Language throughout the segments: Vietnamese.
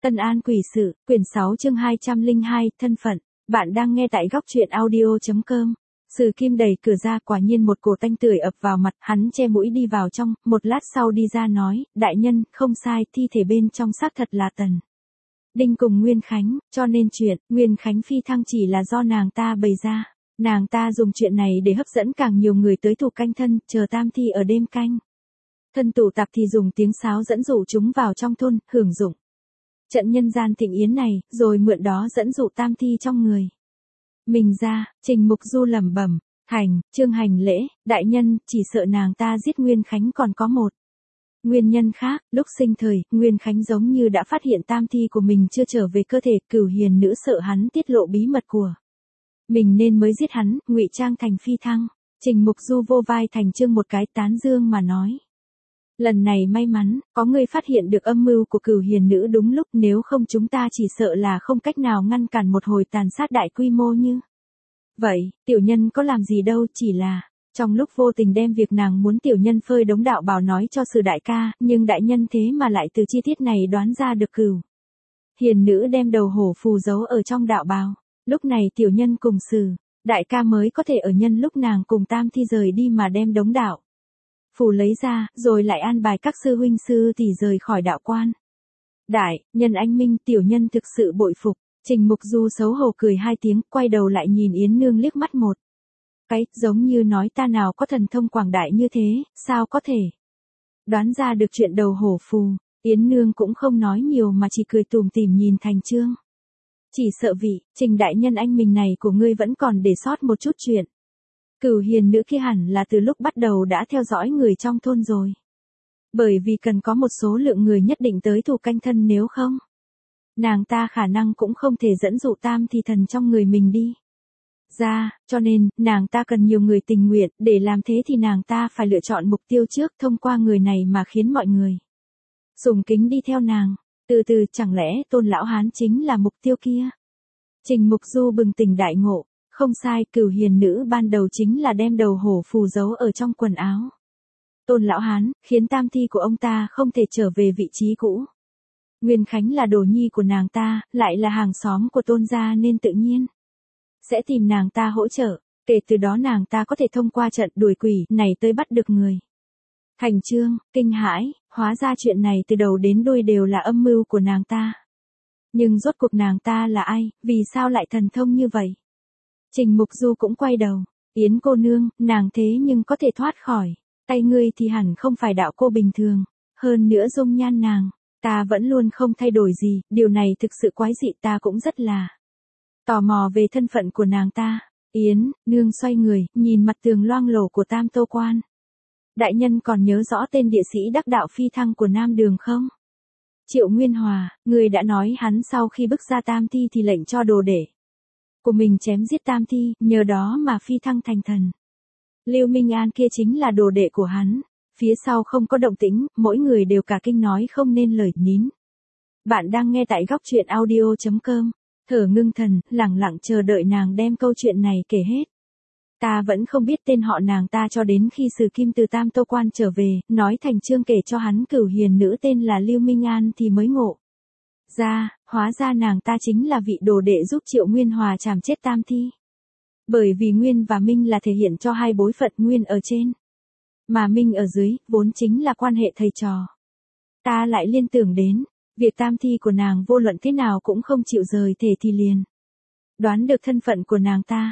Tân An Quỷ Sự, quyển 6 chương 202, thân phận. Bạn đang nghe tại góc truyện audio.com. Sử Kim đẩy cửa ra, quả nhiên một cổ tanh tưởi ập vào mặt, hắn che mũi đi vào trong, một lát sau đi ra nói, đại nhân, không sai, thi thể bên trong xác thật là Tần Đinh cùng Nguyên Khánh, cho nên chuyện Nguyên Khánh phi thăng chỉ là do nàng ta bày ra. Nàng ta dùng chuyện này để hấp dẫn càng nhiều người tới thủ canh thân, chờ tam thi ở đêm canh thân tụ tập thì dùng tiếng sáo dẫn dụ chúng vào trong thôn, hưởng dụng trận nhân gian thịnh yến này, rồi mượn đó dẫn dụ tam thi trong người mình ra. Trình Mục Du lẩm bẩm, Trương hành lễ, đại nhân, chỉ sợ nàng ta giết Nguyên Khánh còn có một nguyên nhân khác. Lúc sinh thời, Nguyên Khánh giống như đã phát hiện tam thi của mình chưa trở về cơ thể, Cửu Hiền nữ sợ hắn tiết lộ bí mật của mình nên mới giết hắn, ngụy trang thành phi thăng. Trình Mục Du vô vai Thành Trương một cái, tán dương mà nói, lần này may mắn, có người phát hiện được âm mưu của Cửu Hiền nữ đúng lúc, nếu không chúng ta chỉ sợ là không cách nào ngăn cản một hồi tàn sát đại quy mô như vậy. Tiểu nhân có làm gì đâu, chỉ là trong lúc vô tình đem việc nàng muốn tiểu nhân phơi đống đạo bào nói cho Sử đại ca, nhưng đại nhân thế mà lại từ chi tiết này đoán ra được Cửu Hiền nữ đem đầu hổ phù giấu ở trong đạo bào. Lúc này tiểu nhân cùng Sử đại ca mới có thể ở nhân lúc nàng cùng tam thi rời đi mà đem đống đạo phù lấy ra, rồi lại an bài các sư huynh sư tỷ rời khỏi đạo quan. Đại nhân anh minh, tiểu nhân thực sự bội phục. Trình Mục Du xấu hổ cười hai tiếng, quay đầu lại nhìn Yến Nương liếc mắt một cái, giống như nói ta nào có thần thông quảng đại như thế, sao có thể đoán ra được chuyện đầu hổ phù. Yến Nương cũng không nói nhiều mà chỉ cười tủm tỉm nhìn Thành Trương. Chỉ sợ vị Trình đại nhân anh mình này của ngươi vẫn còn để sót một chút chuyện. Cửu Hiền nữ kia hẳn là từ lúc bắt đầu đã theo dõi người trong thôn rồi. Bởi vì cần có một số lượng người nhất định tới thủ canh thân, nếu không nàng ta khả năng cũng không thể dẫn dụ tam thi thần trong người mình đi ra, cho nên, nàng ta cần nhiều người tình nguyện, để làm thế thì nàng ta phải lựa chọn mục tiêu trước, thông qua người này mà khiến mọi người sùng kính đi theo nàng. Từ từ, chẳng lẽ Tôn lão hán chính là mục tiêu kia? Trình Mục Du bừng tỉnh đại ngộ, không sai, Cửu Hiền nữ ban đầu chính là đem đầu hổ phù giấu ở trong quần áo Tôn lão hán, khiến tam thi của ông ta không thể trở về vị trí cũ. Nguyên Khánh là đồ nhi của nàng ta, lại là hàng xóm của Tôn gia nên tự nhiên sẽ tìm nàng ta hỗ trợ, kể từ đó nàng ta có thể thông qua trận đuổi quỷ này tới bắt được người. Thành Trương kinh hãi, hóa ra chuyện này từ đầu đến đuôi đều là âm mưu của nàng ta. Nhưng rốt cuộc nàng ta là ai, vì sao lại thần thông như vậy? Trình Mục Du cũng quay đầu, Yến cô nương, nàng thế nhưng có thể thoát khỏi tay ngươi thì hẳn không phải đạo cô bình thường, hơn nữa dung nhan nàng ta vẫn luôn không thay đổi gì, điều này thực sự quái dị, ta cũng rất là tò mò về thân phận của nàng ta. Yến nương xoay người, nhìn mặt tường loang lổ của Tam Tô Quan. Đại nhân còn nhớ rõ tên địa sĩ đắc đạo phi thăng của Nam Đường không? Triệu Nguyên Hòa, người đã nói hắn sau khi bức ra tam thi thì lệnh cho đồ đệ của mình chém giết tam thi, nhờ đó mà phi thăng thành thần. Lưu Minh An kia chính là đồ đệ của hắn. Phía sau không có động tĩnh, mỗi người đều cả kinh nói không nên lời, nín. Bạn đang nghe tại góc truyện audio.com. Thở ngưng thần, lẳng lặng chờ đợi nàng đem câu chuyện này kể hết. Ta vẫn không biết tên họ nàng ta cho đến khi Sử Kim từ Tam Tô Quan trở về, nói Thành Trương kể cho hắn Cửu Hiền nữ tên là Lưu Minh An thì mới ngộ ra, hóa ra nàng ta chính là vị đồ đệ giúp Triệu Nguyên Hòa chảm chết tam thi. Bởi vì Nguyên và Minh là thể hiện cho hai bối phận, Nguyên ở trên mà Minh ở dưới, vốn chính là quan hệ thầy trò. Ta lại liên tưởng đến việc tam thi của nàng vô luận thế nào cũng không chịu rời thể thì liền đoán được thân phận của nàng ta.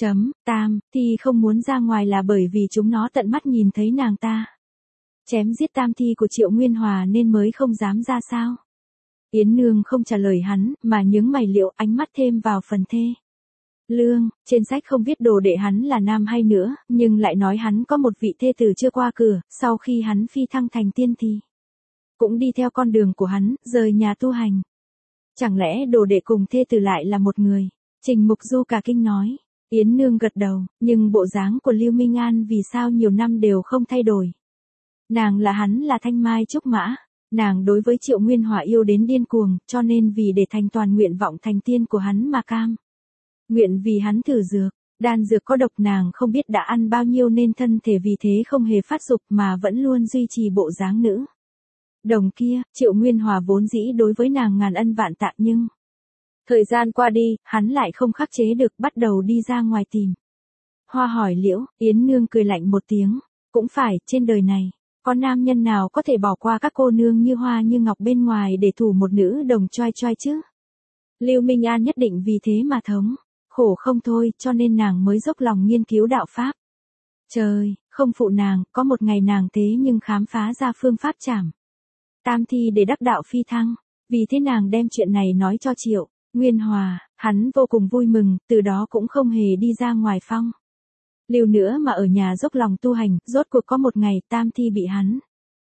Tam thi không muốn ra ngoài là bởi vì chúng nó tận mắt nhìn thấy nàng ta chém giết tam thi của Triệu Nguyên Hòa nên mới không dám ra sao? Yến Nương không trả lời hắn, mà nhướng mày, liệu ánh mắt thêm vào phần thê lương. Trên sách không viết đồ đệ hắn là nam hay nữa, nhưng lại nói hắn có một vị thê tử chưa qua cửa, sau khi hắn phi thăng thành tiên thì cũng đi theo con đường của hắn, rời nhà tu hành. Chẳng lẽ đồ đệ cùng thê tử lại là một người? Trình Mục Du cả kinh nói. Yến Nương gật đầu, nhưng bộ dáng của Lưu Minh An vì sao nhiều năm đều không thay đổi? Nàng là hắn là thanh mai trúc mã. Nàng đối với Triệu Nguyên Hòa yêu đến điên cuồng, cho nên vì để thành toàn nguyện vọng thành tiên của hắn mà cam nguyện vì hắn thử dược. Đan dược có độc nàng không biết đã ăn bao nhiêu nên thân thể vì thế không hề phát dục mà vẫn luôn duy trì bộ dáng nữ Đồng kia, Triệu Nguyên Hòa vốn dĩ đối với nàng ngàn ân vạn tạ nhưng thời gian qua đi, hắn lại không khắc chế được bắt đầu đi ra ngoài tìm. Hoa hỏi Liễu, Yến Nương cười lạnh một tiếng, cũng phải, trên đời này, có nam nhân nào có thể bỏ qua các cô nương như Hoa như Ngọc bên ngoài để thủ một nữ đồng choai choai chứ? Lưu Minh An nhất định vì thế mà thống khổ không thôi, cho nên nàng mới dốc lòng nghiên cứu đạo pháp. Trời, không phụ nàng, có một ngày nàng thế nhưng khám phá ra phương pháp trảm tam thi để đắc đạo phi thăng. Vì thế nàng đem chuyện này nói cho Triệu Nguyên Hòa, hắn vô cùng vui mừng, từ đó cũng không hề đi ra ngoài phong lưu nữa mà ở nhà dốc lòng tu hành. Rốt cuộc có một ngày tam thi bị hắn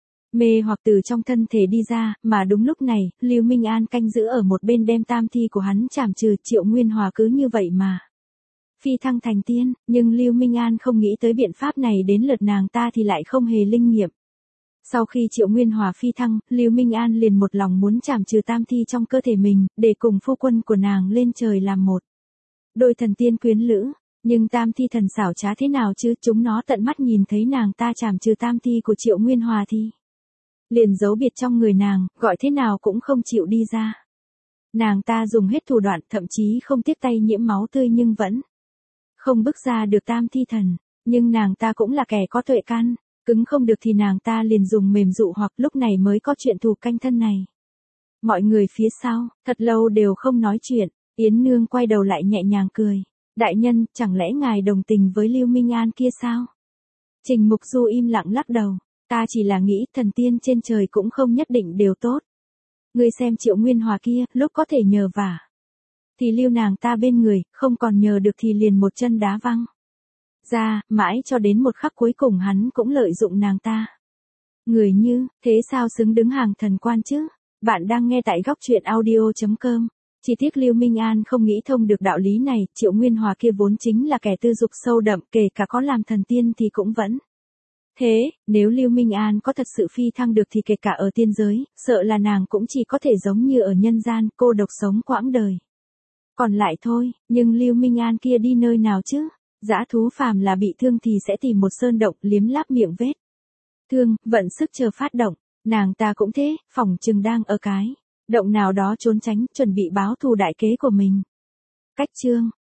mê hoặc từ trong thân thể đi ra, mà đúng lúc này, Lưu Minh An canh giữ ở một bên đem tam thi của hắn trảm trừ. Triệu Nguyên Hòa cứ như vậy mà phi thăng thành tiên, nhưng Lưu Minh An không nghĩ tới biện pháp này đến lượt nàng ta thì lại không hề linh nghiệm. Sau khi Triệu Nguyên Hòa phi thăng, Lưu Minh An liền một lòng muốn trảm trừ tam thi trong cơ thể mình, để cùng phu quân của nàng lên trời làm một đôi thần tiên quyến lữ. Nhưng tam thi thần xảo trá thế nào chứ, chúng nó tận mắt nhìn thấy nàng ta trảm trừ tam thi của Triệu Nguyên Hòa thì liền giấu biệt trong người nàng, gọi thế nào cũng không chịu đi ra. Nàng ta dùng hết thủ đoạn, thậm chí không tiếc tay nhiễm máu tươi nhưng vẫn không bức ra được tam thi thần. Nhưng nàng ta cũng là kẻ có tuệ căn, cứng không được thì nàng ta liền dùng mềm dụ hoặc, lúc này mới có chuyện thù canh thân này. Mọi người phía sau, thật lâu đều không nói chuyện, Yến Nương quay đầu lại nhẹ nhàng cười. Đại nhân, chẳng lẽ ngài đồng tình với Lưu Minh An kia sao? Trình Mục Du im lặng lắc đầu. Ta chỉ là nghĩ thần tiên trên trời cũng không nhất định đều tốt. Ngươi xem Triệu Nguyên Hòa kia, lúc có thể nhờ vả thì lưu nàng ta bên người, không còn nhờ được thì liền một chân đá văng ra, mãi cho đến một khắc cuối cùng hắn cũng lợi dụng nàng ta. Người như thế sao xứng đứng hàng thần quan chứ? Bạn đang nghe tại góc truyện audio.com. Chỉ tiếc Lưu Minh An không nghĩ thông được đạo lý này. Triệu Nguyên Hòa kia vốn chính là kẻ tư dục sâu đậm, kể cả có làm thần tiên thì cũng vẫn thế. Nếu Lưu Minh An có thật sự phi thăng được thì kể cả ở tiên giới, sợ là nàng cũng chỉ có thể giống như ở nhân gian, cô độc sống quãng đời còn lại thôi. Nhưng Lưu Minh An kia đi nơi nào chứ? Dã thú phàm là bị thương thì sẽ tìm một sơn động liếm láp miệng vết thương, vận sức chờ phát động. Nàng ta cũng thế, phỏng chừng đang ở cái động nào đó trốn tránh, chuẩn bị báo thù đại kế của mình. Cách chương